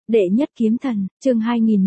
Đệ nhất kiếm thần, chương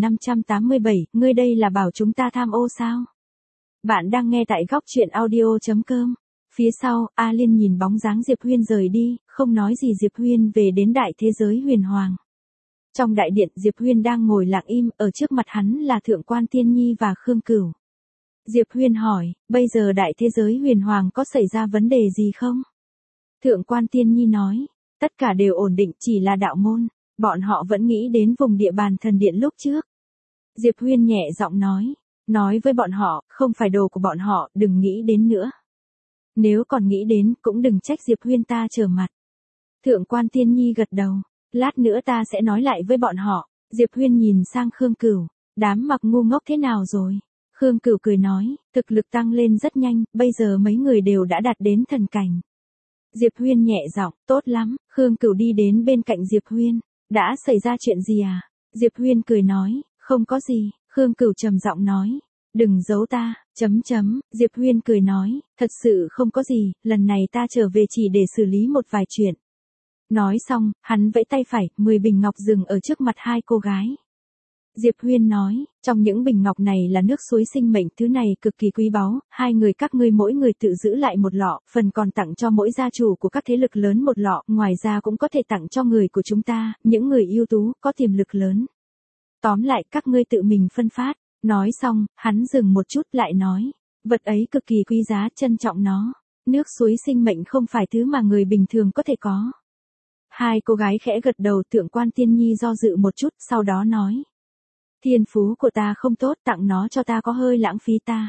2587, ngươi đây là bảo chúng ta tham ô sao? Bạn đang nghe tại góc truyện audio.com. Phía sau, A Liên nhìn bóng dáng Diệp Huyên rời đi, không nói gì. Diệp Huyên về đến đại thế giới huyền hoàng. Trong đại điện, Diệp Huyên đang ngồi lặng im, ở trước mặt hắn là Thượng quan Tiên Nhi và Khương Cửu. Diệp Huyên hỏi, bây giờ đại thế giới huyền hoàng có xảy ra vấn đề gì không? Thượng quan Tiên Nhi nói, tất cả đều ổn định, chỉ là đạo môn. Bọn họ vẫn nghĩ đến vùng địa bàn thần điện lúc trước. Diệp Huyên nhẹ giọng nói với bọn họ, không phải đồ của bọn họ, đừng nghĩ đến nữa. Nếu còn nghĩ đến, cũng đừng trách Diệp Huyên ta trở mặt. Thượng quan Tiên Nhi gật đầu, lát nữa ta sẽ nói lại với bọn họ. Diệp Huyên nhìn sang Khương Cửu, đám mặc ngu ngốc thế nào rồi? Khương Cửu cười nói, thực lực tăng lên rất nhanh, bây giờ mấy người đều đã đạt đến thần cảnh. Diệp Huyên nhẹ giọng, tốt lắm. Khương Cửu đi đến bên cạnh Diệp Huyên. Đã xảy ra chuyện gì à? Diệp Huyên cười nói, không có gì. Khương Cửu trầm giọng nói, đừng giấu ta, Diệp Huyên cười nói, thật sự không có gì, lần này ta trở về chỉ để xử lý một vài chuyện. Nói xong, hắn vẫy tay phải, 10 bình ngọc dừng ở trước mặt hai cô gái. Diệp Huyên nói, trong những bình ngọc này là nước suối sinh mệnh, thứ này cực kỳ quý báu, hai người các ngươi mỗi người tự giữ lại một lọ, phần còn tặng cho mỗi gia chủ của các thế lực lớn một lọ, ngoài ra cũng có thể tặng cho người của chúng ta, những người ưu tú, có tiềm lực lớn. Tóm lại, các ngươi tự mình phân phát. Nói xong, hắn dừng một chút lại nói, vật ấy cực kỳ quý giá, trân trọng nó. Nước suối sinh mệnh không phải thứ mà người bình thường có thể có. Hai cô gái khẽ gật đầu. Thượng quan Tiên Nhi do dự một chút, sau đó nói, thiên phú của ta không tốt, tặng nó cho ta có hơi lãng phí ta.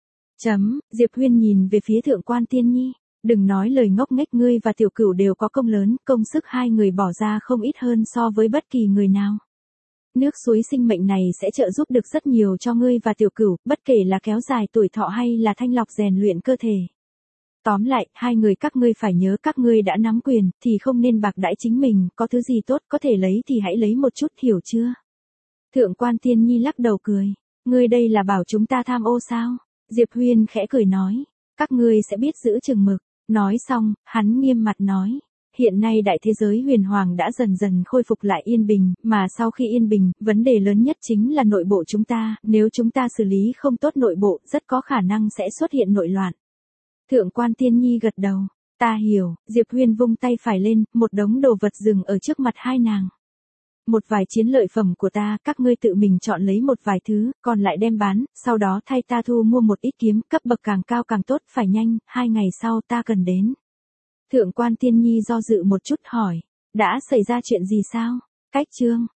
Diệp Huyên nhìn về phía Thượng quan Tiên Nhi, đừng nói lời ngốc nghếch, ngươi và Tiểu Cửu đều có công lớn, công sức hai người bỏ ra không ít hơn so với bất kỳ người nào. Nước suối sinh mệnh này sẽ trợ giúp được rất nhiều cho ngươi và Tiểu Cửu, bất kể là kéo dài tuổi thọ hay là thanh lọc rèn luyện cơ thể. Tóm lại, hai người các ngươi phải nhớ, các ngươi đã nắm quyền, thì không nên bạc đãi chính mình, có thứ gì tốt có thể lấy thì hãy lấy một chút, hiểu chưa? Thượng quan Tiên Nhi lắc đầu cười, ngươi đây là bảo chúng ta tham ô sao? Diệp Huyên khẽ cười nói, các ngươi sẽ biết giữ chừng mực. Nói xong, hắn nghiêm mặt nói, hiện nay đại thế giới huyền hoàng đã dần dần khôi phục lại yên bình, mà sau khi yên bình, vấn đề lớn nhất chính là nội bộ chúng ta, nếu chúng ta xử lý không tốt nội bộ, rất có khả năng sẽ xuất hiện nội loạn. Thượng quan Tiên Nhi gật đầu, ta hiểu. Diệp Huyên vung tay phải lên, một đống đồ vật dừng ở trước mặt hai nàng. Một vài chiến lợi phẩm của ta, các ngươi tự mình chọn lấy một vài thứ, còn lại đem bán, sau đó thay ta thu mua một ít kiếm, cấp bậc càng cao càng tốt, phải nhanh, 2 ngày sau ta cần đến. Thượng quan Tiên Nhi do dự một chút hỏi, đã xảy ra chuyện gì sao? Cách chương